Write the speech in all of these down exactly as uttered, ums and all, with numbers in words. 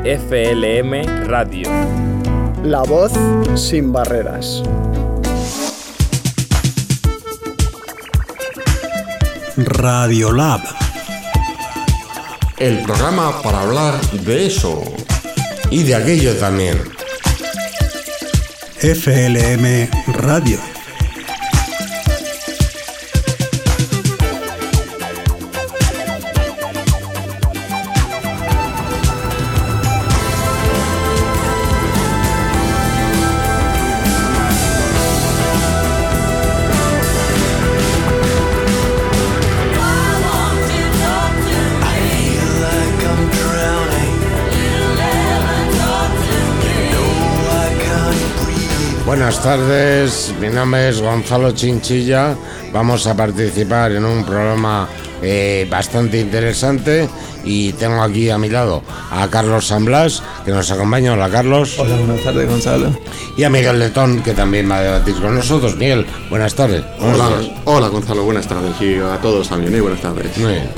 F L M Radio. La voz sin barreras. Radiolab. El programa para hablar de eso y de aquello también. F L M Radio. Buenas tardes, mi nombre es Gonzalo Chinchilla. Vamos a participar en un programa eh, bastante interesante y tengo aquí a mi lado a Carlos San Blas, que nos acompaña. Hola, Carlos. Hola, buenas tardes, Gonzalo. Y a Miguel Letón, que también va a debatir con nosotros. Miguel, buenas tardes. Hola, hola Gonzalo, buenas tardes. Y a todos también, ¿eh? Buenas tardes. Muy bien.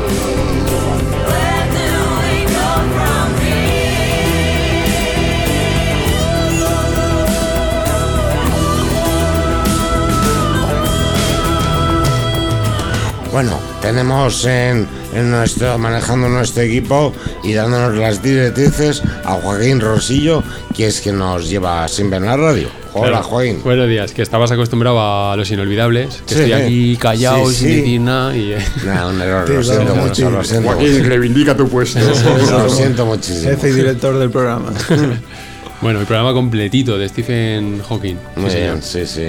Bueno, tenemos en, en nuestro manejando nuestro equipo y dándonos las directrices a Joaquín Rosillo, que es quien nos lleva siempre en la radio. Hola, claro. Joaquín. Buenos días, que estabas acostumbrado a los inolvidables, que sí, estoy aquí callado sí, sin sí. decir nada y... No, un error, Sí, lo siento vamos, mucho, sí. lo siento Joaquín, mucho. reivindica tu puesto. Lo siento muchísimo. Jefe y director del programa. Bueno, el programa completito de Stephen Hawking. Muy Sí, bien, señor. sí, sí.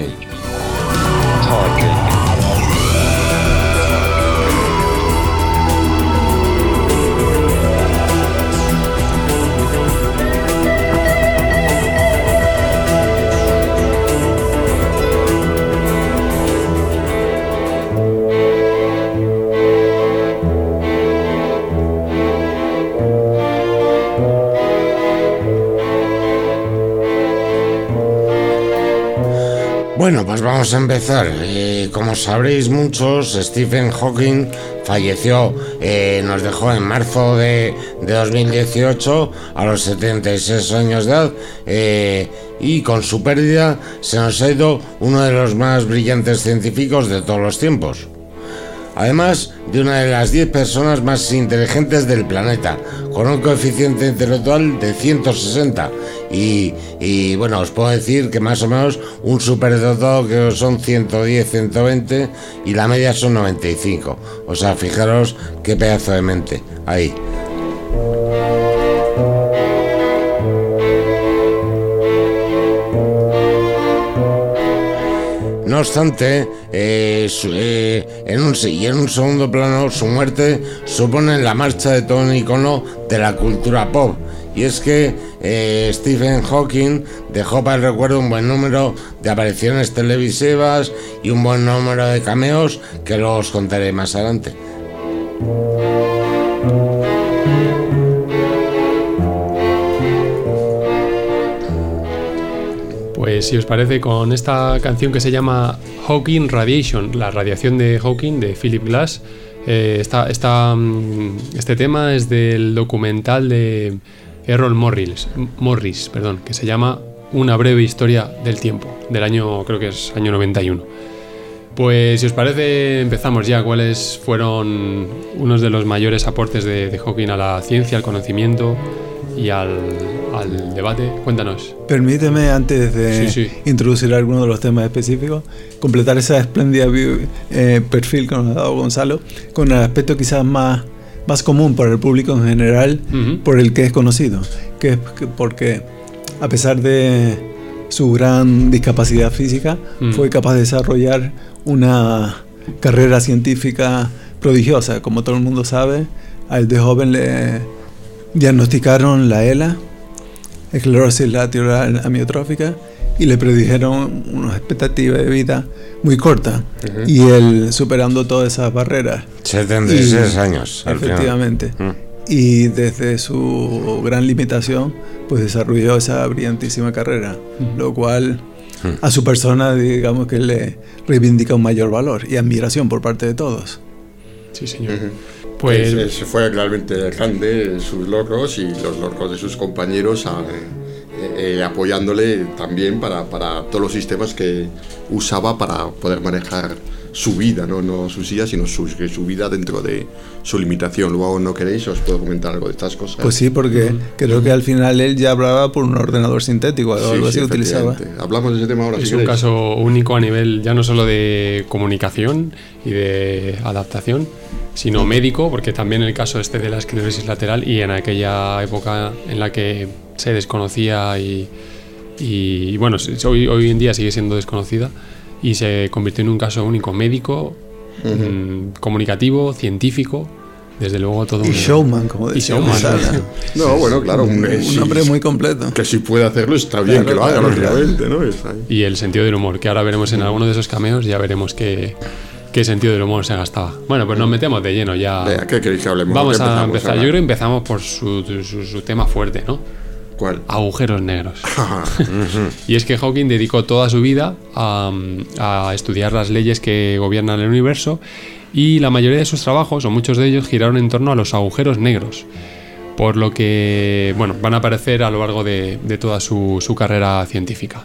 Bueno, pues vamos a empezar. Eh, como sabréis muchos, Stephen Hawking falleció, eh, nos dejó en marzo de, de dos mil dieciocho a los setenta y seis años de edad, eh, y con su pérdida se nos ha ido uno de los más brillantes científicos de todos los tiempos. Además de una de las diez personas más inteligentes del planeta, con un coeficiente intelectual de ciento sesenta. Y, y bueno, os puedo decir que más o menos un superdotado que son ciento diez, ciento veinte y la media son noventa y cinco. O sea, fijaros qué pedazo de mente ahí. No obstante, eh, su, eh, en un, y en un segundo plano, su muerte supone la marcha de todo un icono de la cultura pop. Y es que eh, Stephen Hawking dejó para el recuerdo un buen número de apariciones televisivas y un buen número de cameos que luego os contaré más adelante. Pues si os parece, con esta canción que se llama Hawking Radiation, la radiación de Hawking, de Philip Glass. eh, esta, esta, este tema es del documental de Errol Morris, Morris perdón, que se llama Una breve historia del tiempo, del año, creo que es año noventa y uno. Pues si os parece, empezamos ya. ¿Cuáles fueron unos de los mayores aportes de, de Hawking a la ciencia, al conocimiento y al, al debate? Cuéntanos. Permíteme, antes de Sí, sí. introducir algunos de los temas específicos, completar esa espléndida eh, perfil que nos ha dado Gonzalo con el aspecto quizás más, más común para el público en general, Uh-huh. por el que es conocido, que es que porque a pesar de su gran discapacidad física, Mm. fue capaz de desarrollar una carrera científica prodigiosa. Como todo el mundo sabe, a él de joven le diagnosticaron la E L A, esclerosis lateral amiotrófica, y le predijeron una expectativa de vida muy corta. Uh-huh. Y él, superando todas esas barreras, setenta y seis y, años. al final. efectivamente, Mm. y desde su gran limitación, pues desarrolló esa brillantísima carrera, Mm. lo cual Mm. a su persona, digamos que le reivindica un mayor valor y admiración por parte de todos. Sí, señor. Ujú. Pues ese fue realmente grande sus logros y los logros de sus compañeros a, eh, eh, apoyándole también para, para todos los sistemas que usaba para poder manejar su vida, no, no sus días, sino su, su vida dentro de su limitación. Luego, no queréis, os puedo comentar algo de estas cosas. Pues sí, porque mm. creo que al final él ya hablaba por un ordenador sintético, algo sí, así sí, utilizaba. Hablamos de ese tema ahora. Es si un queréis. caso único a nivel ya no solo de comunicación y de adaptación, sino médico, porque también el caso este de la esclerosis lateral, y en aquella época en la que se desconocía y, y bueno, hoy, hoy en día sigue siendo desconocida, y se convirtió en un caso único médico, uh-huh. mmm, comunicativo, científico, desde luego todo y un showman, como decía Sala. No, bueno, claro, un, un, un sí, hombre muy completo. Que si puede hacerlo está bien, claro, que lo haga, claro, lógicamente, ¿no? Está y el sentido del humor, que ahora veremos en alguno de esos cameos, ya veremos qué, qué sentido del humor se gastaba. Bueno, pues nos metemos de lleno ya. Vea, ¿qué queréis que hablemos? Vamos a empezar. A Yo creo que empezamos por su, su, su tema fuerte, ¿no? ¿Cuál? Agujeros negros. Y es que Hawking dedicó toda su vida a, a estudiar las leyes que gobiernan el universo, y la mayoría de sus trabajos, o muchos de ellos, giraron en torno a los agujeros negros, por lo que bueno, van a aparecer a lo largo de, de toda su, su carrera científica.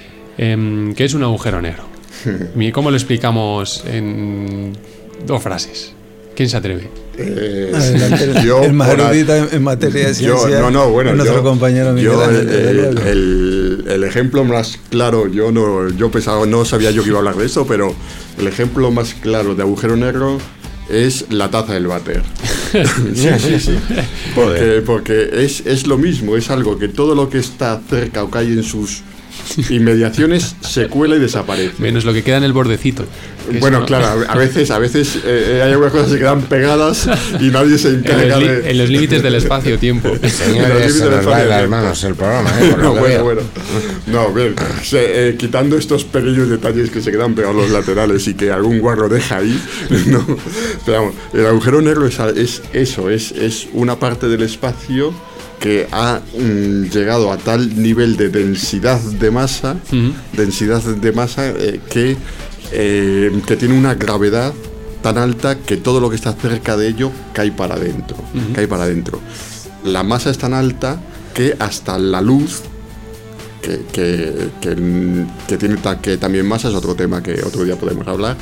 Eh, ¿Qué es un agujero negro? ¿Cómo lo explicamos en dos frases? ¿Quién se atreve? Eh, Adelante, yo, el más erudito en, en materia de ciencia. Yo, no, no, bueno, nuestro yo, compañero Miguel yo, Ángel, el, el, el ejemplo más claro, yo no, yo pensaba, no sabía yo que iba a hablar de eso, pero el ejemplo más claro de agujero negro es la taza del váter. Sí, sí, sí. Porque, porque es, es lo mismo, es algo que todo lo que está cerca o cae en sus inmediaciones se cuela y desaparece. Menos lo que queda en el bordecito. Bueno, no... claro, a veces, a veces eh, hay algunas cosas que se quedan pegadas y nadie se encarga en, de... en los límites del espacio-tiempo. Señores, se nos va en las manos el programa, ¿eh? Por no, bueno, bueno. No, bien, se, eh, quitando estos pequeños detalles que se quedan pegados los laterales y que algún guarro deja ahí, no, pero vamos, el agujero negro es, es eso, es, es una parte del espacio que ha mm, llegado a tal nivel de densidad de masa, uh-huh. densidad de masa eh, que, eh, que tiene una gravedad tan alta que todo lo que está cerca de ello cae para adentro, uh-huh. cae para adentro. La masa es tan alta que hasta la luz, que, que, que, que tiene ta, que también masa, es otro tema que otro día podemos hablar,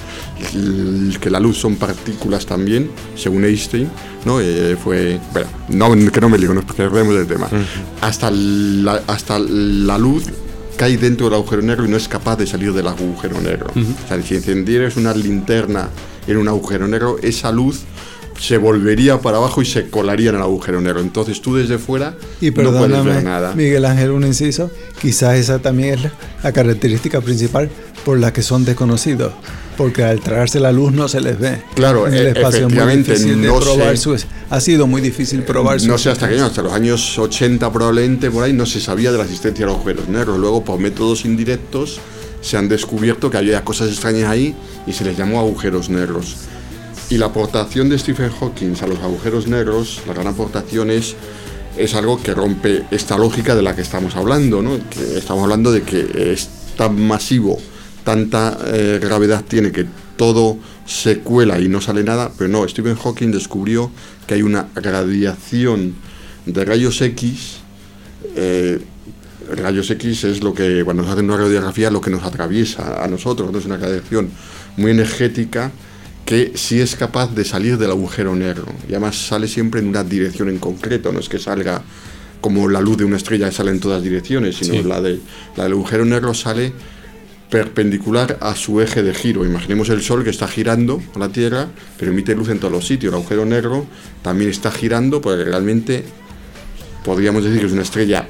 que la luz son partículas también, según Einstein, ¿no? Eh, fue, bueno, no, que no me ligo, nos perdemos del tema. Uh-huh. Hasta, la, hasta la luz cae dentro del agujero negro y no es capaz de salir del agujero negro. Uh-huh. O sea, si encendieras una linterna en un agujero negro, esa luz se volvería para abajo y se colaría en el agujero negro. Entonces tú desde fuera y no puedes ver nada. Miguel Ángel, un inciso, quizás esa también es la, la característica principal por la que son desconocidos, porque al traerse la luz no se les ve. Claro, en el espacio efectivamente, es muy difícil no de probar sé, su, ha sido muy difícil probar no su sé hasta qué año, hasta los años ochenta probablemente, por ahí no se sabía de la existencia de los agujeros negros. Luego, por métodos indirectos, se han descubierto que había cosas extrañas ahí y se les llamó agujeros negros. Y la aportación de Stephen Hawking a los agujeros negros, la gran aportación es, es algo que rompe esta lógica de la que estamos hablando, ¿no? Que estamos hablando de que es tan masivo, tanta eh, gravedad tiene que todo se cuela y no sale nada, pero no, Stephen Hawking descubrió que hay una radiación de rayos X. Eh, rayos X es lo que, cuando nos hacen una radiografía, lo que nos atraviesa a nosotros, ¿no? Es una radiación muy energética que sí es capaz de salir del agujero negro, y además sale siempre en una dirección en concreto, no es que salga como la luz de una estrella que sale en todas direcciones, sino sí. la, de, la del agujero negro sale perpendicular a su eje de giro. Imaginemos el Sol que está girando a la Tierra, pero emite luz en todos los sitios. El agujero negro también está girando, porque realmente podríamos decir que es una estrella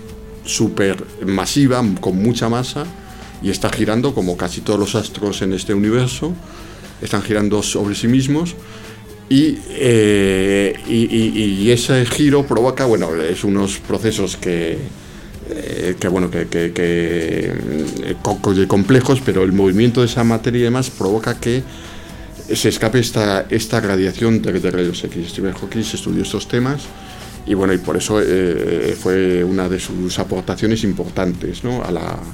súper masiva, con mucha masa, y está girando como casi todos los astros en este universo. Están girando sobre sí mismos y, eh, y, y, y ese giro provoca, bueno, es unos procesos que, eh, que bueno, que, que, que eh, complejos, pero el movimiento de esa materia y demás provoca que se escape esta, esta radiación de, de rayos X. Stephen Hawking estudió estos temas y bueno, y por eso eh, fue una de sus aportaciones importantes, ¿no? a la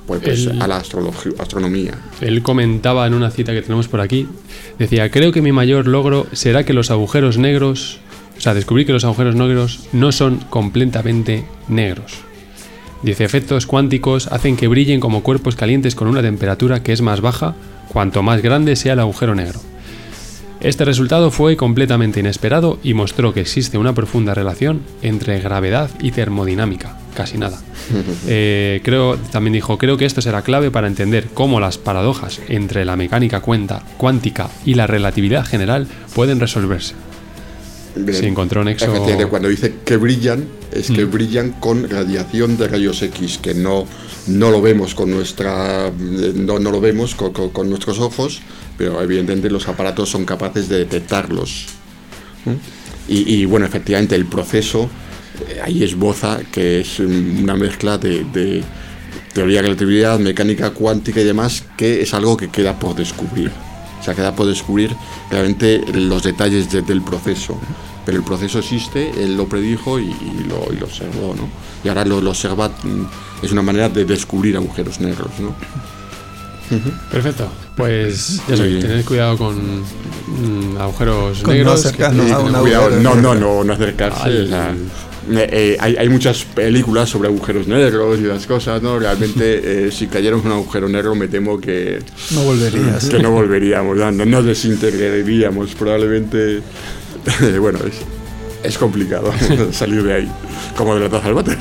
pues, pues El- a la astrología, astronomía. Él comentaba en una cita que tenemos por aquí, decía, creo que mi mayor logro será que los agujeros negros, o sea, descubrir que los agujeros negros no son completamente negros. Dice, efectos cuánticos hacen que brillen como cuerpos calientes con una temperatura que es más baja cuanto más grande sea el agujero negro. Este resultado fue completamente inesperado y mostró que existe una profunda relación entre gravedad y termodinámica. Casi nada. Eh, creo, también dijo, creo que esto será clave para entender cómo las paradojas entre la mecánica cuenta, cuántica y la relatividad general pueden resolverse. Bien. Se encontró nexo... Efectivamente, cuando dice que brillan, es que Mm. brillan con radiación de rayos X, que no, no lo vemos con nuestra no, no lo vemos con, con- con nuestros ojos, pero evidentemente los aparatos son capaces de detectarlos. ¿Mm? Y, y, bueno, efectivamente el proceso eh, ahí esboza que es una mezcla de, de teoría de relatividad, mecánica cuántica y demás, que es algo que queda por descubrir. O sea, queda por descubrir realmente los detalles de- del proceso. Pero el proceso existe, él lo predijo y, y lo, y lo observó, ¿no? Y ahora lo, lo observa, mm, es una manera de descubrir agujeros negros, ¿no? Perfecto. Pues ya sabéis, Sí. tened cuidado con mm, agujeros Con no negros. que acercarnos tenéis a que un tener Cuidado, agujero no, no, negro. no, no acercarse. Al- o sea, eh, eh, hay, hay muchas películas sobre agujeros negros y las cosas, ¿no? Realmente, eh, si cayéramos en un agujero negro, me temo que, No volverías. que no volveríamos, no, no desintegraríamos. Probablemente, bueno, es, es complicado salir de ahí, como de la taza del váter.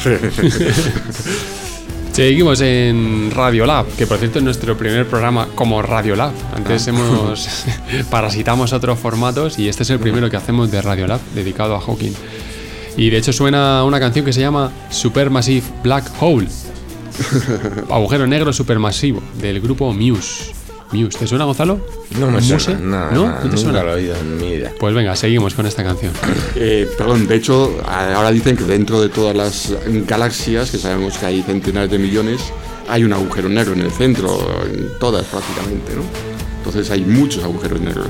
Seguimos en Radiolab, que por cierto es nuestro primer programa como Radiolab. Antes hemos parasitamos otros formatos y este es el primero que hacemos de Radiolab, dedicado a Hawking. Y de hecho suena una canción que se llama Supermassive Black Hole, agujero negro supermasivo, del grupo Muse. Muse, ¿te suena, Gonzalo? No me ¿Muse? suena, nada, ¿No? nada, ¿No te nunca suena? lo he oído en mi vida. Pues venga, seguimos con esta canción. Eh, perdón, de hecho, a- ahora dicen que dentro de todas las galaxias, que sabemos que hay centenares de millones, hay un agujero negro en el centro, en todas prácticamente, ¿no? Entonces hay muchos agujeros negros.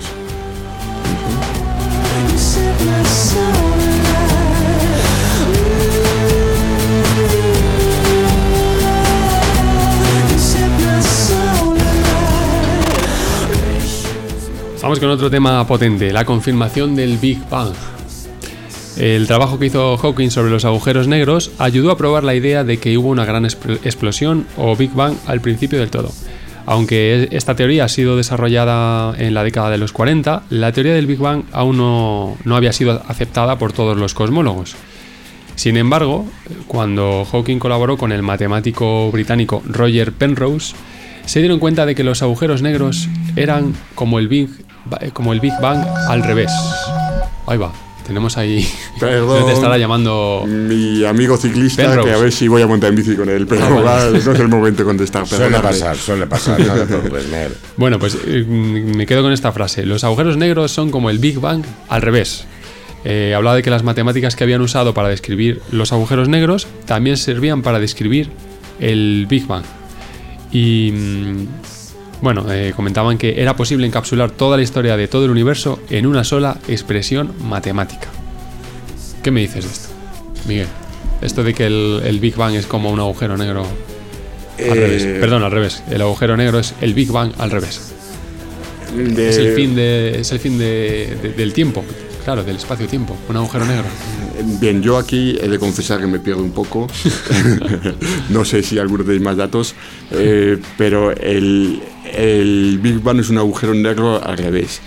Vamos con otro tema potente, la confirmación del Big Bang. El trabajo que hizo Hawking sobre los agujeros negros ayudó a probar la idea de que hubo una gran expl- explosión o Big Bang al principio del todo. Aunque esta teoría ha sido desarrollada en la década de los cuarenta, la teoría del Big Bang aún no, no había sido aceptada por todos los cosmólogos. Sin embargo, cuando Hawking colaboró con el matemático británico Roger Penrose, se dieron cuenta de que los agujeros negros eran como el Big, como el Big Bang al revés. Ahí va, tenemos ahí... Perdón. Te estará llamando... Mi amigo ciclista, Penrose. que a ver si voy a montar en bici con él, pero Ah, vale. va, no es el momento de contestar. Suele perdóname. pasar, suele pasar, no te preocupes, negro. Bueno, pues eh, me quedo con esta frase. Los agujeros negros son como el Big Bang al revés. Eh, hablaba de que las matemáticas que habían usado para describir los agujeros negros también servían para describir el Big Bang. Y mm, bueno, eh, comentaban que era posible encapsular toda la historia de todo el universo en una sola expresión matemática. ¿Qué me dices de esto, Miguel? Esto de que el, el Big Bang es como un agujero negro al Eh, revés. Perdón, al revés. El agujero negro es el Big Bang al revés. de- Es el fin, de, es el fin de, de- del tiempo, claro, del espacio-tiempo, un agujero negro. Bien, yo aquí he de confesar que me pierdo un poco. No sé si algunos tenéis más datos, eh, pero el, el Big Bang es un agujero negro al revés.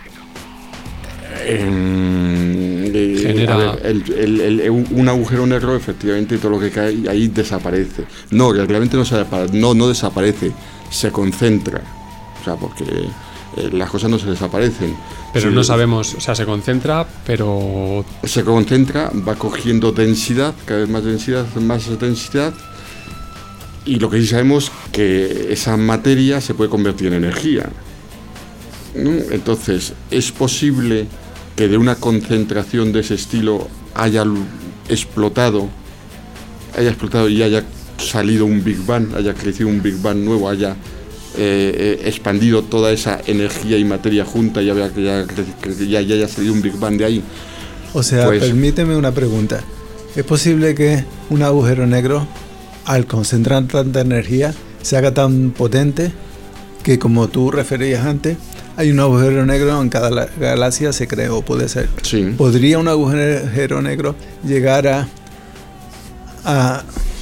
Eh, eh, Genera- a ver, el- el- el- un agujero negro, efectivamente, todo lo que cae ahí desaparece. No, realmente no, se, no, no desaparece, se concentra. O sea, porque eh, las cosas no se desaparecen. Pero Sí, no sabemos, o sea, se concentra, pero se concentra, va cogiendo densidad, cada vez más densidad, más densidad, y lo que sí sabemos que esa materia se puede convertir en energía, ¿no? Entonces, es posible que de una concentración de ese estilo haya l- explotado, haya explotado y haya salido un Big Bang, haya crecido un Big Bang nuevo, haya eh, eh, expandido toda esa energía y materia junta y haya, que ya, que ya- ya haya salido un Big Bang de ahí. O sea, Pues- permíteme una pregunta. ¿Es posible que un agujero negro, al concentrar tanta energía, se haga tan potente que, como tú referías antes, hay un agujero negro en cada la- galaxia, se cree, o puede ser. Sí. ¿Podría un agujero negro llegar a, a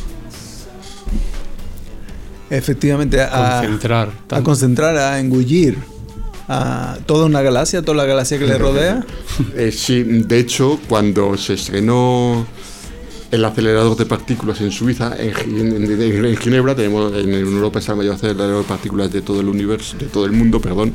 efectivamente a Concentrar. a tanto. concentrar, a engullir a toda una galaxia, toda la galaxia que le rodea? Eh, sí, de hecho, cuando se estrenó el acelerador de partículas en Suiza, en, Gi- en- en- en Ginebra, tenemos en Europa está el mayor acelerador de partículas de todo el universo, de todo el mundo, perdón.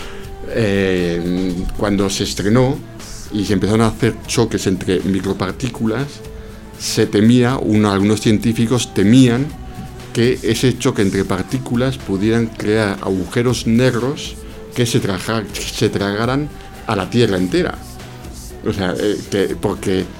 Eh, cuando se estrenó y se empezaron a hacer choques entre micropartículas, se temía, uno, algunos científicos temían que ese choque entre partículas pudieran crear agujeros negros que se, traja- se tragaran a la Tierra entera. O sea, eh, que, porque, eh,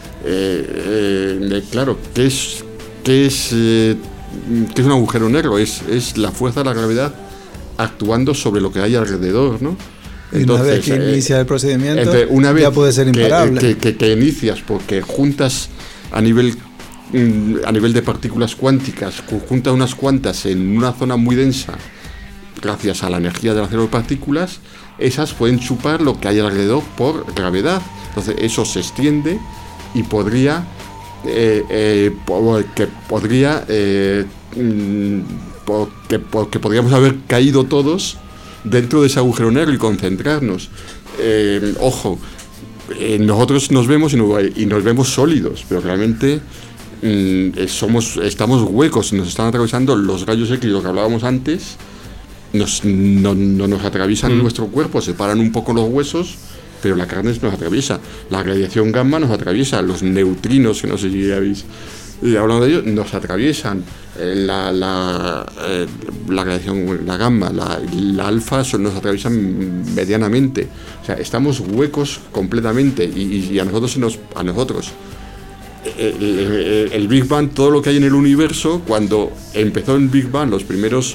eh, claro, ¿qué es, qué es, eh, qué es un agujero negro? Es, es la fuerza de la gravedad actuando sobre lo que hay alrededor, ¿no? Y una vez que eh, inicia el procedimiento, entonces, una vez ya puede ser que- imparable. Que, que, que inicias, porque juntas a nivel mm, a nivel de partículas cuánticas, cu- juntas unas cuantas en una zona muy densa, gracias a la energía del acelerador de partículas, esas pueden chupar lo que hay alrededor por gravedad. Entonces eso se extiende y podría eh, eh, po- que podría eh, mm, po- que, po- que podríamos haber caído todos dentro de ese agujero negro y concentrarnos. Eh, ojo, eh, nosotros nos vemos y nos, y nos vemos sólidos, pero realmente mm, eh, somos, estamos huecos, nos están atravesando los rayos X, lo que hablábamos antes, nos, no, no nos atraviesan Mm. nuestro cuerpo, separan un poco los huesos, pero la carne nos atraviesa, la radiación gamma nos atraviesa, los neutrinos, que no sé si habéis eh, hablado de ellos, nos atraviesan, eh, la, la, eh, la radiación, la gamma, la, la alfa son- nos atraviesan medianamente, o sea, estamos huecos completamente y, y a nosotros se nos, a nosotros el, el- el Big Bang, todo lo que hay en el universo, cuando empezó el Big Bang, los primeros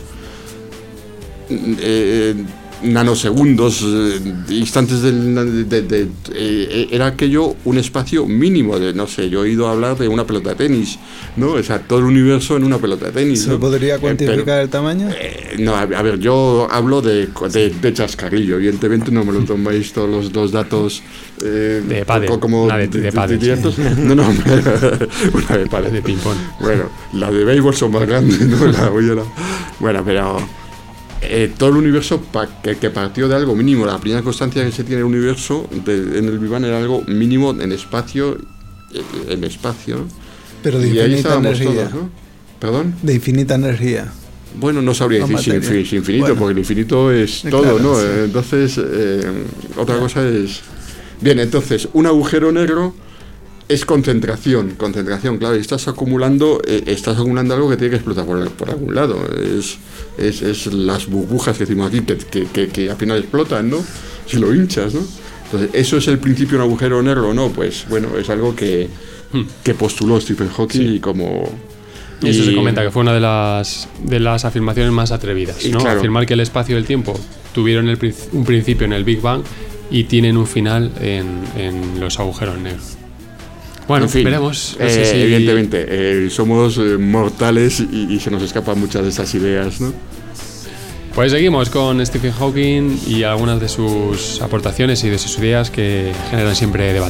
eh, nanosegundos, eh, instantes del, de, de- de- eh, era aquello un espacio mínimo de, no sé, yo he oído hablar de una pelota de tenis, ¿no? O sea, todo el universo en una pelota de tenis. ¿Se ¿no? podría Eh, cuantificar pero- el tamaño? eh, no, a, a ver, yo hablo de, de, de chascarrillo, evidentemente no me lo tomáis todos los dos datos eh, De pádel, co- como una de- de pádel, directos. No, no, una de pádel. De ping-pong. Bueno, la de béisbol son más grandes, ¿no? La voy a la- Bueno, pero eh, todo el universo pa- que, que partió de algo mínimo. La primera constancia que se tiene en el universo, de- en el Big Bang, era algo mínimo en espacio, eh, en espacio. Pero de Y ahí infinita estábamos energía. todos, ¿no? ¿Perdón? De infinita energía. Bueno, no sabría No decir si materia. infi- si infinito, Bueno. porque el infinito es Eh, todo, claro, ¿no? sí. Eh, Entonces, eh, otra cosa es... Bien, entonces, un agujero negro es concentración, concentración, claro, y estás acumulando, eh, estás acumulando algo que tiene que explotar por, por algún lado. Es, es, es las burbujas que decimos aquí, que, que, que, que al final explotan, ¿no? Si lo hinchas, ¿no? Entonces, ¿eso es el principio de un agujero negro o no? Pues, bueno, es algo que, que postuló Stephen Hawking Sí. y como... Y eso y- se comenta que fue una de las, de las afirmaciones más atrevidas, Y ¿no? claro. Afirmar que el espacio y el tiempo tuvieron el, princ- un principio en el Big Bang y tienen un final en, en los agujeros negros. Bueno, En fin, veremos. No sé eh, si- Evidentemente, eh, somos eh, mortales y, y se nos escapan muchas de esas ideas, ¿no? Pues seguimos con Stephen Hawking y algunas de sus aportaciones y de sus ideas que generan siempre debate.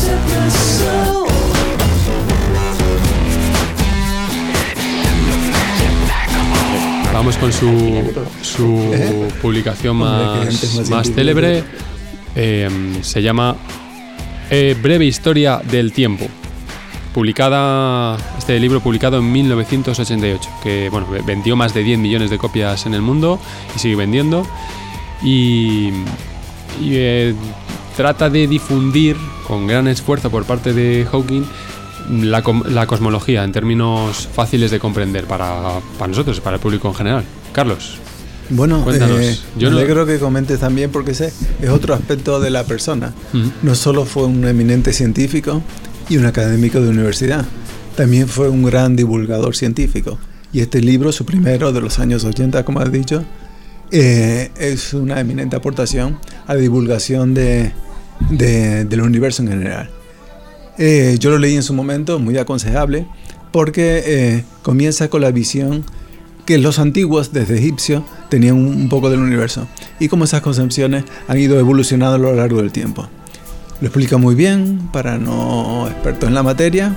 Vamos con su, su publicación Hombre, que más, gente es más más científica. célebre. Eh, se llama eh, Breve Historia del Tiempo. Publicada, este libro publicado en mil novecientos ochenta y ocho, que bueno, vendió más de diez millones de copias en el mundo y sigue vendiendo. Y, y, eh, trata de difundir con gran esfuerzo por parte de Hawking la, com- la cosmología en términos fáciles de comprender para, para nosotros, para el público en general. Carlos. Bueno, Cuéntanos. eh, Yo me no- alegro que comentes también porque ese es otro aspecto de la persona. Ujú. No solo fue un eminente científico y un académico de universidad, también fue un gran divulgador científico. Y este libro, su primero de los años ochenta, como has dicho, eh, es una eminente aportación a la divulgación de, de- del universo en general. Eh, yo lo leí en su momento, muy aconsejable, porque eh, comienza con la visión que los antiguos, desde egipcios, tenían un poco del universo. Y cómo esas concepciones han ido evolucionando a lo largo del tiempo. Lo explica muy bien para no expertos en la materia.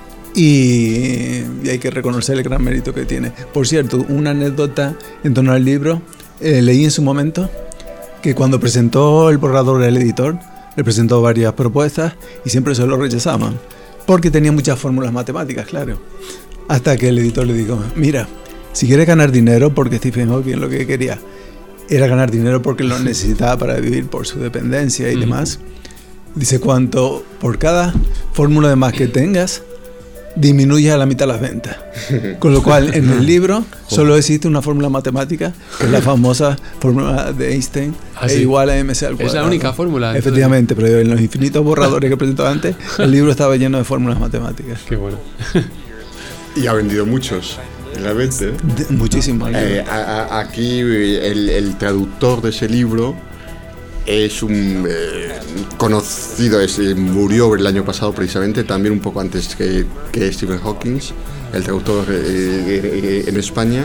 Y, y hay que reconocer el gran mérito que tiene. Por cierto, una anécdota en torno al libro, eh, leí en su momento que cuando presentó el borrador al editor, le presentó varias propuestas y siempre se lo rechazaban, porque tenía muchas fórmulas matemáticas, claro. Hasta que el editor le dijo, mira, si quieres ganar dinero, porque Stephen Hawking lo que quería era ganar dinero porque lo necesitaba para vivir por su dependencia y mm. demás, dice, cuanto por cada fórmula de más que tengas, disminuye a la mitad las ventas. Con lo cual, en el libro solo existe una fórmula matemática, que es la famosa fórmula de Einstein, ¿ah, E sí? igual a mc al cuadrado. Es la única fórmula. Efectivamente, entonces. Pero en los infinitos borradores que presentó antes, el libro estaba lleno de fórmulas matemáticas. Qué bueno. Y ha vendido muchos, realmente. De, muchísimo. Eh, a, a, aquí el, el traductor de ese libro es un eh, conocido, es, murió el año pasado precisamente, también un poco antes que, que Stephen Hawking, el traductor eh, eh, en España,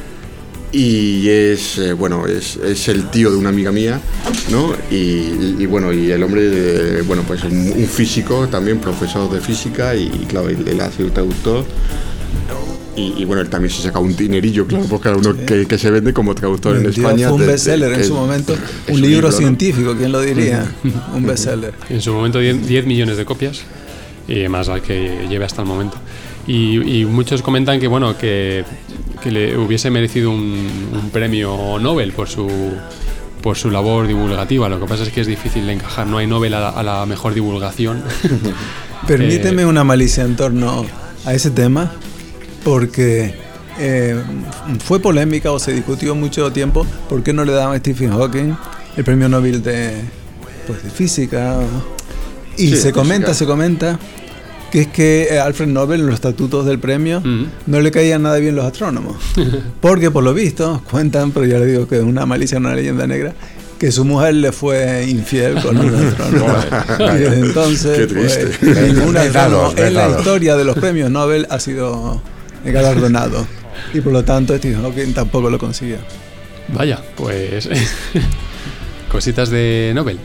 y es eh, bueno es, es el tío de una amiga mía, ¿no? Y, y, y bueno, y el hombre, eh, bueno, pues un, un físico también, profesor de física, y, y claro, él, él ha sido traductor. Y, y bueno, él también se saca un dinerillo, claro, por cada uno sí. que, que se vende como traductor en España. Fue un de, bestseller de, en su momento, un, un libro, libro científico, ¿no? ¿Quién lo diría? Un bestseller. En su momento diez millones de copias, y más al que lleve hasta el momento. Y, y muchos comentan que bueno que, que le hubiese merecido un, un premio Nobel por su por su labor divulgativa. Lo que pasa es que es difícil de encajar, no hay Nobel a la, a la mejor divulgación. Permíteme eh, una malicia en torno a ese tema, porque eh, fue polémica o se discutió mucho tiempo por qué no le daban a Stephen Hawking el premio Nobel de, pues, de física. Y sí, se comenta, física. se comenta que es que Alfred Nobel en los estatutos del premio mm. no le caían nada bien los astrónomos. Porque por lo visto, cuentan, pero ya le digo que es una malicia, una leyenda negra, que su mujer le fue infiel con un astrónomo. Y desde entonces, pues, ningún astrónomo en la historia de los premios Nobel ha sido galardonado. Y por lo tanto, Stephen Hawking tampoco lo consiguió. Vaya, pues cositas de Nobel.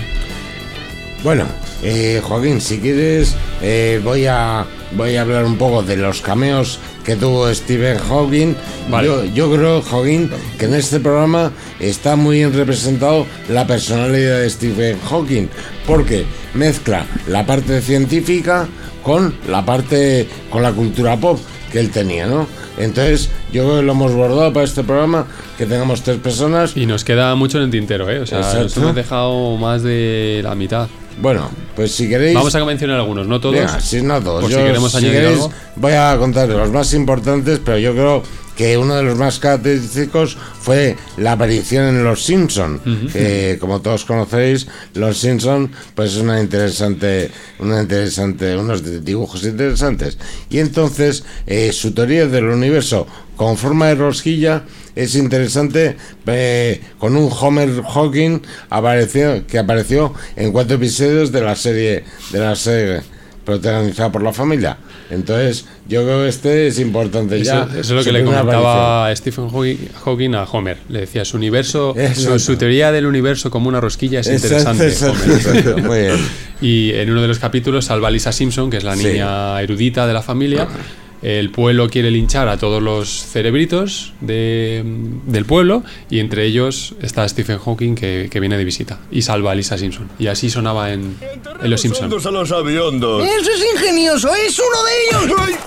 Bueno, eh, Joaquín, si quieres, eh, voy a voy a hablar un poco de los cameos que tuvo Stephen Hawking. Vale. Yo, yo creo, Joaquín, que en este programa está muy bien representado la personalidad de Stephen Hawking, porque mezcla la parte científica con la parte, con la cultura pop que él tenía, ¿no? Entonces, yo creo que lo hemos bordado para este programa, que tengamos tres personas. Y nos queda mucho en el tintero, ¿eh? O sea, Exacto. nos hemos dejado más de la mitad. Bueno, pues si queréis... Vamos a mencionar algunos, no todos. Venga, sí, no todos. Por yo, si queremos si añadir queréis, algo. Voy a contar los más importantes, pero yo creo que uno de los más característicos fue la aparición en Los Simpson. Uh-huh. Que, como todos conocéis, Los Simpson, pues es una interesante, una interesante, unos dibujos interesantes. Y entonces, eh, su teoría del universo con forma de rosquilla es interesante, eh, con un Homer Hawking apareció, que apareció en cuatro episodios de la serie de la serie protagonizada por la familia. Entonces yo creo que este es importante. Eso, ya eso es lo que le comentaba Stephen Hawking a Homer. Le decía, su universo, su, su teoría del universo como una rosquilla es interesante. Exacto, exacto, exacto. Muy bien. Y en uno de los capítulos salva a Lisa Simpson, que es la niña sí. erudita de la familia. El pueblo quiere linchar a todos los cerebritos de, del pueblo, y entre ellos está Stephen Hawking, que, que viene de visita y salva a Lisa Simpson. Y así sonaba en, en Los Simpson. A los aviondos. ¡Eso es ingenioso! ¡Es uno de ellos!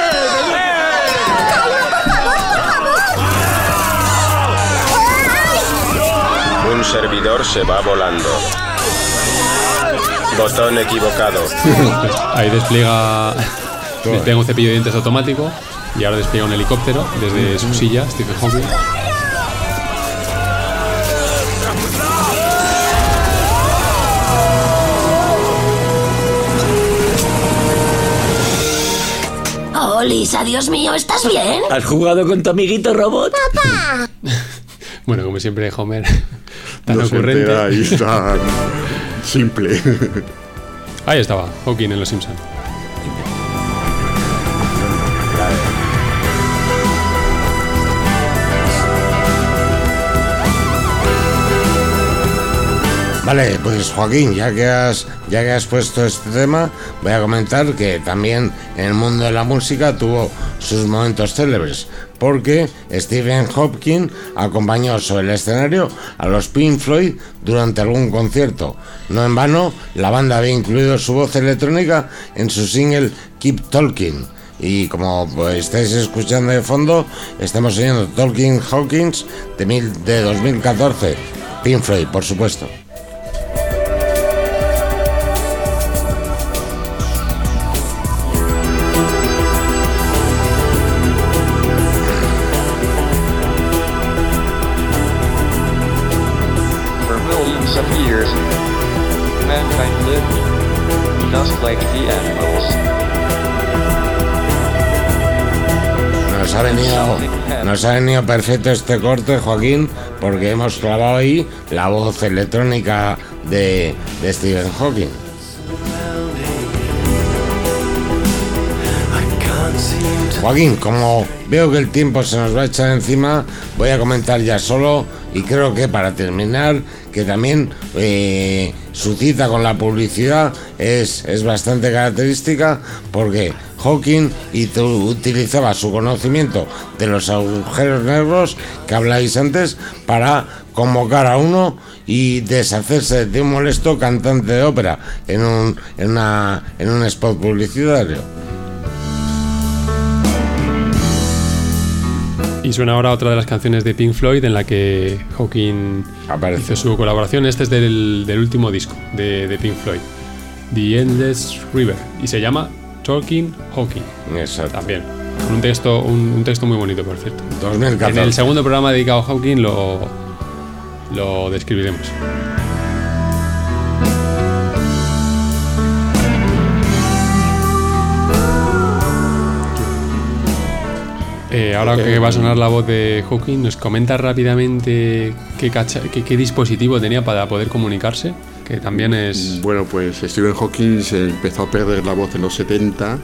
Un servidor se va volando. Botón equivocado. Ahí despliega... Despliega un cepillo de dientes automático y ahora despliega un helicóptero desde su silla, Stephen Hawking. Oh, Lisa, Dios mío, ¿estás bien? ¿Has jugado con tu amiguito robot? ¡Papá! Bueno, como siempre, Homer, tan no ocurrente. Se ahí está simple. Ahí estaba, Hawking en Los Simpson. Vale, pues Joaquín, ya que has ya que has puesto este tema, voy a comentar que también en el mundo de la música tuvo sus momentos célebres, porque Stephen Hawking acompañó sobre el escenario a los Pink Floyd durante algún concierto. No en vano, la banda había incluido su voz electrónica en su single Keep Talking. Y como pues, estáis escuchando de fondo, estamos oyendo Talking Hawkins de, mil, de dos mil catorce, Pink Floyd, por supuesto. For millions of years, mankind lived just like the animals. Nos ha venido, nos ha venido perfecto este corte, Joaquín, porque hemos clavado ahí la voz electrónica de, de Stephen Hawking. Joaquín, como veo que el tiempo se nos va a echar encima, voy a comentar ya solo, y creo que para terminar, que también eh, su cita con la publicidad es, es bastante característica, porque Hawking utilizaba su conocimiento de los agujeros negros que habláis antes para convocar a uno y deshacerse de un molesto cantante de ópera en un, en una, en un spot publicitario. Y suena ahora otra de las canciones de Pink Floyd en la que Hawking Aparece. hizo su colaboración. Este es del, del último disco de, de Pink Floyd, The Endless River, y se llama Talking Hawking. Exacto. También. Un texto, un, un texto muy bonito, por cierto. dos mil catorce. En el segundo programa dedicado a Hawking lo, lo describiremos. Eh, ahora que va a sonar la voz de Hawking, ¿nos comenta rápidamente qué, cacha, qué, qué dispositivo tenía para poder comunicarse? Que también es... Bueno, pues Stephen Hawking se empezó a perder la voz en los setenta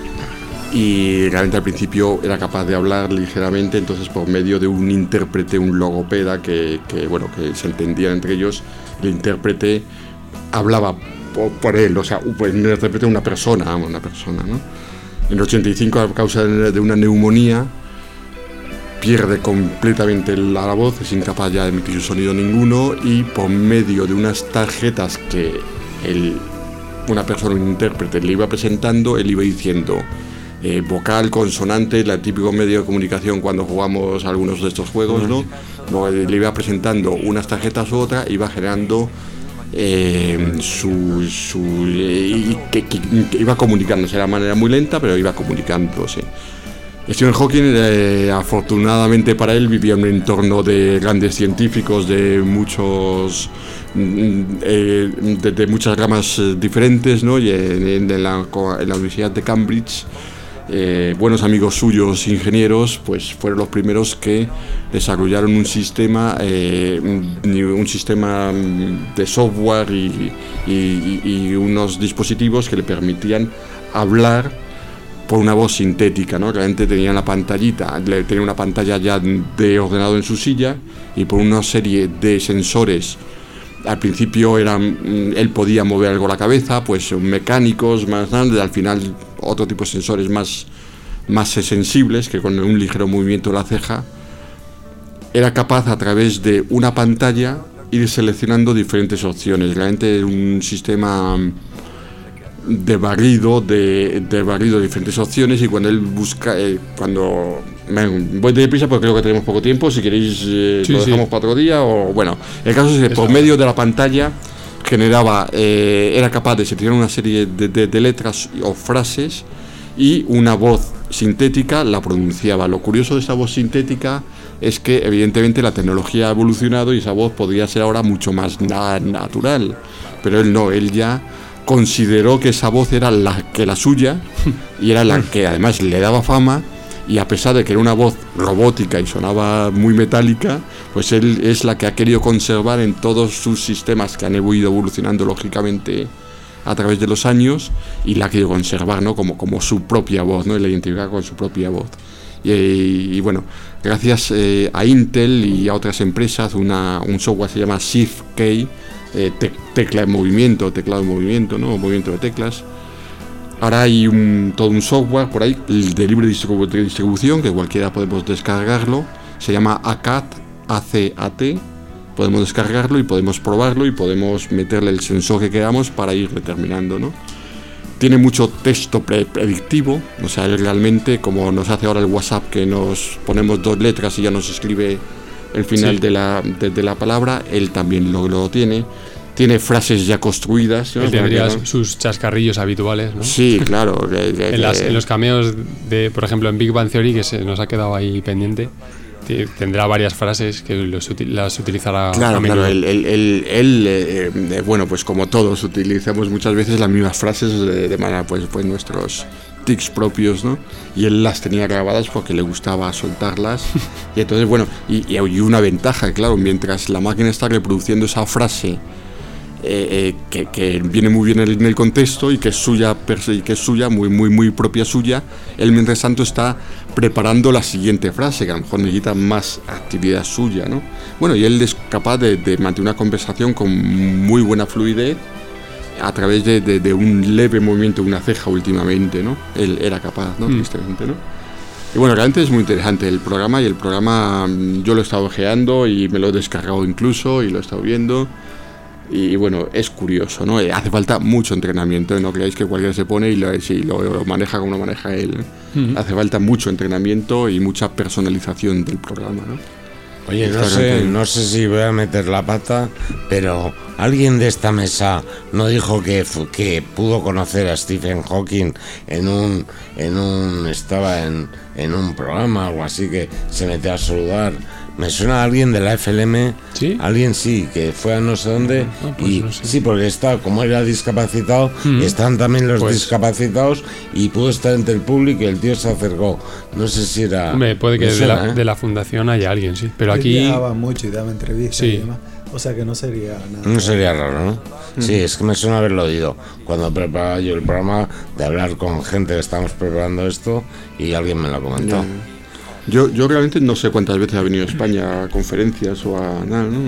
y realmente al principio era capaz de hablar ligeramente, entonces por medio de un intérprete, un logopeda que, que, bueno, que se entendían entre ellos, el intérprete hablaba por, por él, o sea, pues el intérprete una persona, una persona, ¿no? En el ochenta y cinco, a causa de una neumonía, pierde completamente la, la voz, es incapaz ya de emitir sonido ninguno, y por medio de unas tarjetas que el, una persona, un intérprete, le iba presentando, él iba diciendo eh, vocal, consonante, el típico medio de comunicación cuando jugamos algunos de estos juegos, ¿no? Luego le iba presentando unas tarjetas u otras, iba generando eh, su... su eh, que, que, que iba comunicándose de una manera muy lenta, pero iba comunicándose. Stephen Hawking, eh, afortunadamente para él, vivía en un entorno de grandes científicos de muchos eh, de, de muchas ramas eh, diferentes, ¿no? Y en, en, la, en la Universidad de Cambridge, eh, buenos amigos suyos ingenieros, pues fueron los primeros que desarrollaron un sistema eh, un sistema de software y, y, y unos dispositivos que le permitían hablar por una voz sintética, ¿no? Realmente tenía la pantallita, tenía una pantalla ya de ordenador en su silla, y por una serie de sensores, al principio eran, él podía mover algo la cabeza, pues mecánicos más grandes, al final otro tipo de sensores más, más sensibles, que con un ligero movimiento de la ceja era capaz a través de una pantalla ir seleccionando diferentes opciones. Realmente un sistema de barrido de, de barrido de diferentes opciones, y cuando él busca eh, cuando bueno, voy de prisa porque creo que tenemos poco tiempo, si queréis eh, sí, lo dejamos sí. para otro día, o bueno, el caso es que por medio de la pantalla generaba eh, era capaz de seleccionar una serie de, de, de letras o frases, y una voz sintética la pronunciaba. Lo curioso de esa voz sintética es que evidentemente la tecnología ha evolucionado y esa voz podría ser ahora mucho más na- natural, pero él no, él ya consideró que esa voz era la que la suya, y era la que además le daba fama, y a pesar de que era una voz robótica y sonaba muy metálica, pues él es la que ha querido conservar en todos sus sistemas que han ido evolucionando lógicamente a través de los años, y la ha querido conservar, ¿no? como, como su propia voz, ¿no? Y la identifica con su propia voz. Y, y bueno, gracias eh, a Intel y a otras empresas, una, un software se llama ShiftKey, eh, te, tecla en movimiento, teclado en movimiento, ¿no? O movimiento de teclas. Ahora hay un, todo un software por ahí de libre distribu- de distribución que cualquiera podemos descargarlo. Se llama A C A T, A C A T. Podemos descargarlo y podemos probarlo y podemos meterle el sensor que queramos para ir determinando, ¿no? Tiene mucho texto pre- predictivo, o sea, él realmente, como nos hace ahora el WhatsApp, que nos ponemos dos letras y ya nos escribe el final sí. de, la, de, de la palabra, él también lo, lo tiene. Tiene frases ya construidas, ¿no? Él tendría ¿no? sus chascarrillos habituales, ¿no? Sí, claro. Que, que, en, las, en los cameos de, por ejemplo, en Big Bang Theory, que se nos ha quedado ahí pendiente, tendrá varias frases que los, las utilizará claro, a menudo. Claro, él, él, él, él eh, eh, bueno, pues como todos utilizamos muchas veces las mismas frases de, de manera, pues, pues nuestros tics propios, ¿no? Y él las tenía grabadas porque le gustaba soltarlas. Y entonces, bueno, y, y una ventaja, claro, mientras la máquina está reproduciendo esa frase Eh, eh, que, que viene muy bien en el contexto y que es suya, que es suya muy, muy, muy propia suya, él mientras tanto está preparando la siguiente frase, que a lo mejor necesita más actividad suya, ¿no? Bueno, y él es capaz de, de mantener una conversación con muy buena fluidez a través de, de, de un leve movimiento de una ceja últimamente, ¿no? Él era capaz, ¿no? Mm. Tristemente, ¿no? Y bueno, realmente es muy interesante el programa, y el programa yo lo he estado ojeando y me lo he descargado incluso y lo he estado viendo. Y bueno, es curioso, ¿no? Hace falta mucho entrenamiento, no creáis que cualquiera se pone y lo, sí, lo, lo maneja como lo maneja él, ¿no? Uh-huh. Hace falta mucho entrenamiento y mucha personalización del programa, ¿no? Oye, no sé, no sé si voy a meter la pata, pero alguien de esta mesa no dijo que, que pudo conocer a Stephen Hawking en un, en un, estaba en, en un programa o algo así, que se metió a saludar. Me suena a alguien de la F L M, ¿sí? Alguien sí, que fue a no sé dónde, ah, pues y no sé. Sí, porque está, como era discapacitado, mm. están también los pues. discapacitados, y pudo estar entre el público y el tío se acercó. No sé si era... Hombre, puede que suena, de, la, ¿eh? de la fundación haya alguien, sí, pero aquí... Viajaba mucho y daba entrevistas sí. y demás, o sea que no sería nada... No sería raro, ¿no? Mm. Sí, es que me suena haberlo oído cuando preparaba yo el programa, de hablar con gente que estamos preparando esto, y alguien me lo comentó. Yeah. Yo, yo realmente no sé cuántas veces ha venido a España a conferencias o a nada, ¿no?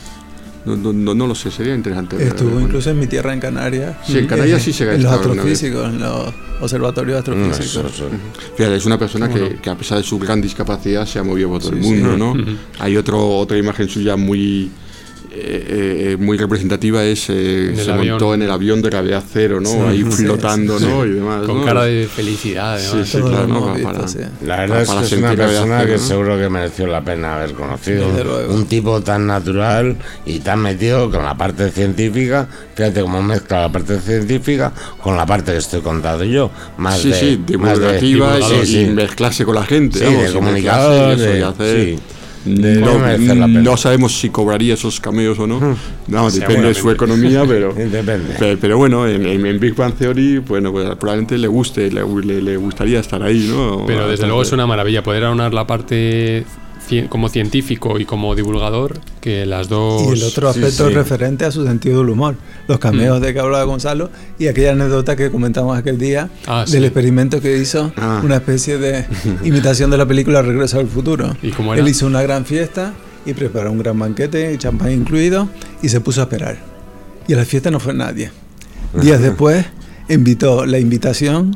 No, no, no, no lo sé, sería interesante. Estuvo ver, incluso en mi tierra, en Canarias. Sí, en Canarias sí se ha En los astrofísicos, en los observatorios astrofísicos. No, eso, eso. Fíjate, es una persona que, que a pesar de su gran discapacidad se ha movido por todo sí, el mundo, sí. ¿no? Uh-huh. Hay otro, otra imagen suya muy... Eh, eh, muy representativa es eh, se avión. montó en el avión de gravedad cero, ¿no? Sí, ahí sí, flotando, sí, ¿no? Sí. Y demás, con ¿no? cara de felicidad, además. Sí, sí, claro, ¿no? Visto, para, sí. La verdad para, es que es una persona que ¿no? seguro que mereció la pena haber conocido. Un tipo tan natural y tan metido con la parte científica. Fíjate cómo mezcla la parte científica con la parte que estoy contando yo. Más sí, de, sí, divulgativa más de, y, sí, y mezclarse con la gente. Sí, vamos, de comunicador, de, de hacer... Sí. No, no sabemos si cobraría esos cameos o no. No, depende de su economía, pero depende. Pero, pero bueno, en, en Big Bang Theory, bueno, pues probablemente le guste, le, le, le gustaría estar ahí, ¿no? Pero desde luego es una maravilla poder aunar la parte como científico y como divulgador, que las dos... Y el otro aspecto sí, sí. referente a su sentido del humor, los cameos mm. de que hablaba Gonzalo, y aquella anécdota que comentamos aquel día ah, del sí. experimento que hizo, ah. una especie de imitación de la película Regreso al Futuro. ¿Y cómo era? Él hizo una gran fiesta y preparó un gran banquete, champán incluido, y se puso a esperar. Y a la fiesta no fue nadie. Días después invitó la invitación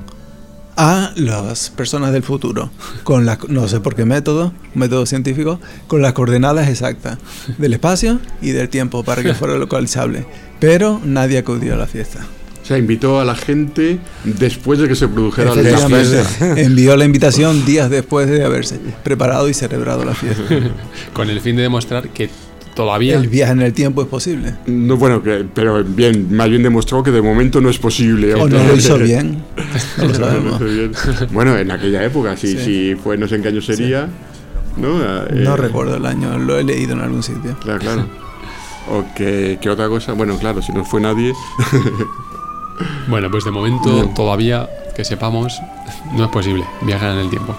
a las personas del futuro, con la, no sé por qué método, método científico, con las coordenadas exactas del espacio y del tiempo para que fuera localizable, pero nadie acudió a la fiesta. O sea, invitó a la gente después de que se produjera la fiesta. Envió la invitación días después de haberse preparado y celebrado la fiesta. Con el fin de demostrar que todavía el viaje en el tiempo es posible. No, bueno, que, pero bien, más bien demostró que de momento no es posible. O no lo hizo bien. No lo sabemos. No bien. Bueno, en aquella época, si, sí. si fue, no sé en qué año sería. Sí. ¿No? Eh, no recuerdo el año, lo he leído en algún sitio. Claro, claro. O que, que otra cosa, bueno, claro, si no fue nadie. Bueno, pues de momento no. todavía, que sepamos, no es posible viajar en el tiempo.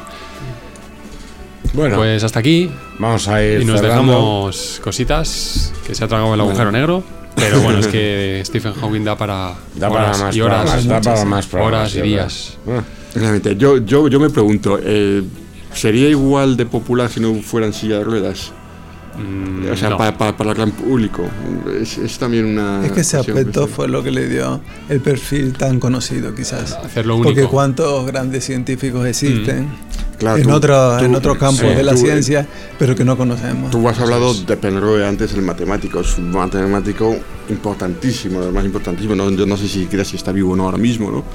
Bueno, pues hasta aquí vamos a ir y nos cerrando. Dejamos cositas, que se ha tragado el agujero bueno. negro, pero bueno, es que Stephen Hawking da para da horas para más y horas, programas, da para más horas y días. Realmente, yo, yo, yo me pregunto, eh, ¿sería igual de popular si no fueran silla de ruedas? Mm, o sea, no. para, para, para el gran público. Es, es también una... Es que ese cuestión aspecto que- fue lo que le dio el perfil tan conocido, quizás. Hacerlo único. Porque cuántos grandes científicos existen Claro, en tú- otros tú- en otros campos sí, de la tú- ciencia, pero que no conocemos. Tú has hablado de Penrose antes, el matemático. Es un matemático importantísimo, el más importantísimo. No, yo no sé si crees si está vivo o no ahora mismo, ¿no?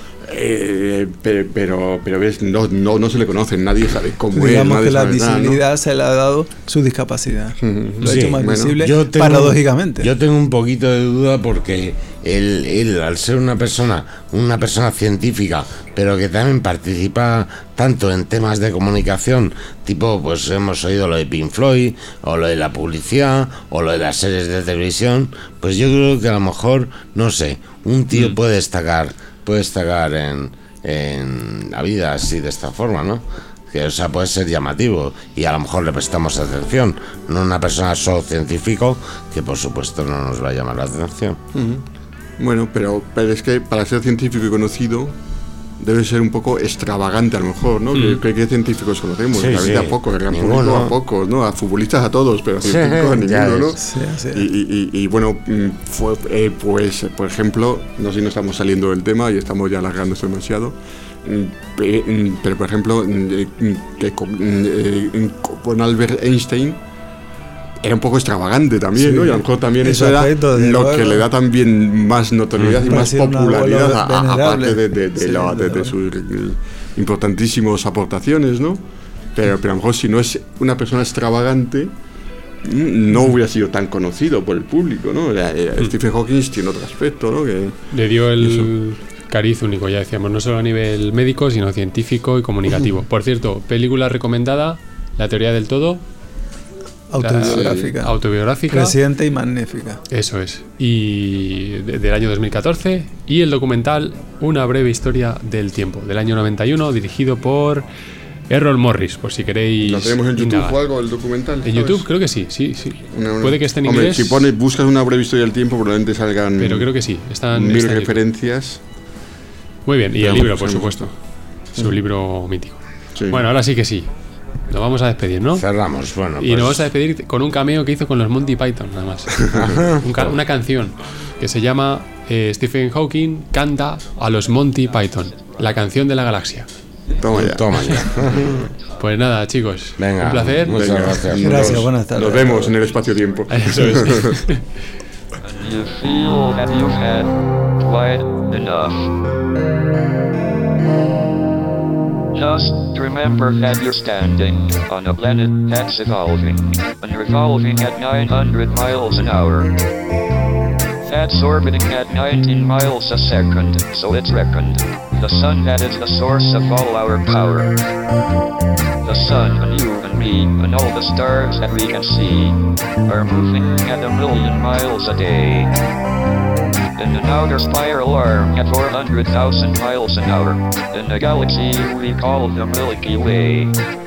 Eh, pero, pero, pero ves, no, no, no se le conoce, nadie sabe cómo es, Digamos nadie que la sabe nada, ¿no? visibilidad se le ha dado su discapacidad. Lo ha Sí, hecho más bueno, visible yo tengo- paradójicamente. Yo tengo un poquito de duda porque él, él, al ser una persona, una persona científica, pero que también participa tanto en temas de comunicación, tipo, pues hemos oído lo de Pink Floyd, o lo de la publicidad, o lo de las series de televisión, pues yo creo que a lo mejor, no sé, un tío Mm. puede destacar, puede destacar en, en la vida así de esta forma, ¿no? Que, o sea, puede ser llamativo y a lo mejor le prestamos atención, no una persona solo científico que por supuesto no nos va a llamar la atención. Ujú. Bueno, pero, pero es que para ser científico y conocido debe ser un poco extravagante a lo mejor, ¿no? Mm. ¿Qué, qué científicos conocemos? Sí, La vida sí. a pocos, el gran Ninguno. público a pocos, ¿no? A futbolistas a todos, pero a Sí, científicos a ya ninguno, ¿no? es. Sí, sí. Y, y- y- y, bueno, mm, fue, eh, pues, por ejemplo, no sé si no estamos saliendo del tema y estamos ya alargándose demasiado, mm, pe- mm, pero por ejemplo, mm, eh, mm, que con, mm, eh, con Albert Einstein era un poco extravagante también, Sí. ¿no? Y a lo mejor también Ese eso era aspecto, desde lo luego. que le da también más notoriedad y Para más ser un popularidad, abuelo a- a- venerable. aparte de, de, de Sí, la- de- desde de sus eh, importantísimas aportaciones, ¿no? Pero, pero a lo mejor si no es una persona extravagante, mm, no hubiera sido tan conocido por el público, ¿no? Era- era- Stephen Hawking tiene otro aspecto, ¿no? Que, Le dio el cariz único, ya decíamos, no solo a nivel médico, sino científico y comunicativo. Por cierto, película recomendada, La teoría del todo. Autobiográfica. La- autobiográfica. Reciente y magnífica. Eso es. Y de- del año dos mil catorce. Y el documental Una breve historia del tiempo, del año noventa y uno, dirigido por Errol Morris, por si queréis. ¿Lo tenemos en YouTube indagar. o algo, el documental? En ¿sabes? YouTube creo que sí, sí, sí. Una- una- Puede que esté en Hombre, inglés. si pones, buscas una breve historia del tiempo, probablemente salgan Pero creo que sí. Están, mil están- referencias. Muy bien. Y Pero el libro, pues, por hemos- supuesto. Es un libro mítico. Sí. Bueno, ahora sí que sí. Nos vamos a despedir, ¿no? Cerramos, bueno. Y pues, nos vamos a despedir con un cameo que hizo con los Monty Python, nada más. Un ca- una canción que se llama eh, Stephen Hawking canta a los Monty Python, la canción de la galaxia. Toma ya. Toma ya. Pues nada, chicos. Venga, un placer. muchas Venga, gracias. Gracias, nos- buenas tardes. Nos vemos en el espacio-tiempo. Eso es. You feel that you've had quite enough. Just remember that you're standing on a planet that's evolving and revolving at nine hundred miles an hour. That's orbiting at nineteen miles a second, so it's reckoned. The sun that is the source of all our power. The sun and you and me and all the stars that we can see are moving at a million miles a day. In an outer spiral arm at four hundred thousand miles an hour, in a galaxy we call the Milky Way.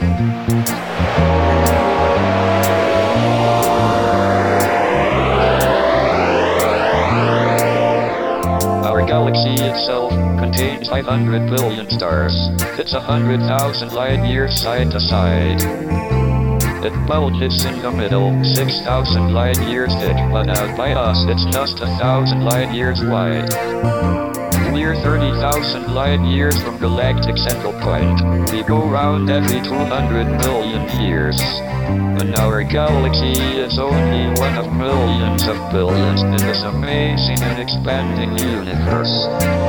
Our galaxy itself contains five hundred billion stars. It's a hundred thousand light years side to side. It bulges in the middle, six thousand light years thick, but out by us it's just a thousand light years wide. We're thirty thousand light years from galactic central point. We go round every two hundred million years. And our galaxy is only one of millions of billions in this amazing and expanding universe.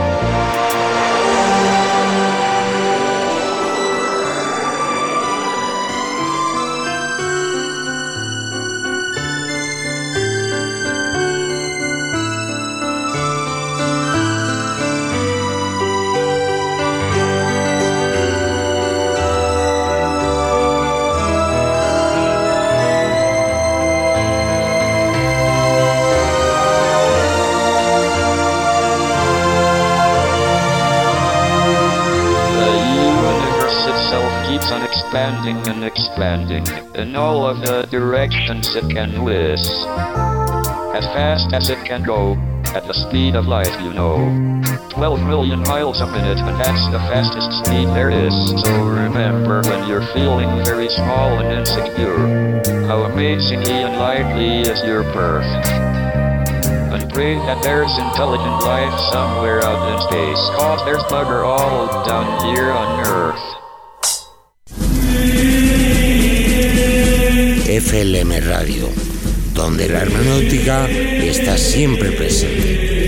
keeps on expanding and expanding in all of the directions it can whiz. As fast as it can go, at the speed of light, you know. twelve million miles a minute, and that's the fastest speed there is. So remember, when you're feeling very small and insecure, how amazingly unlikely is your birth. And pray that there's intelligent life somewhere out in space, cause there's bugger all down here on Earth. F L M Radio, donde la hermenéutica está siempre presente.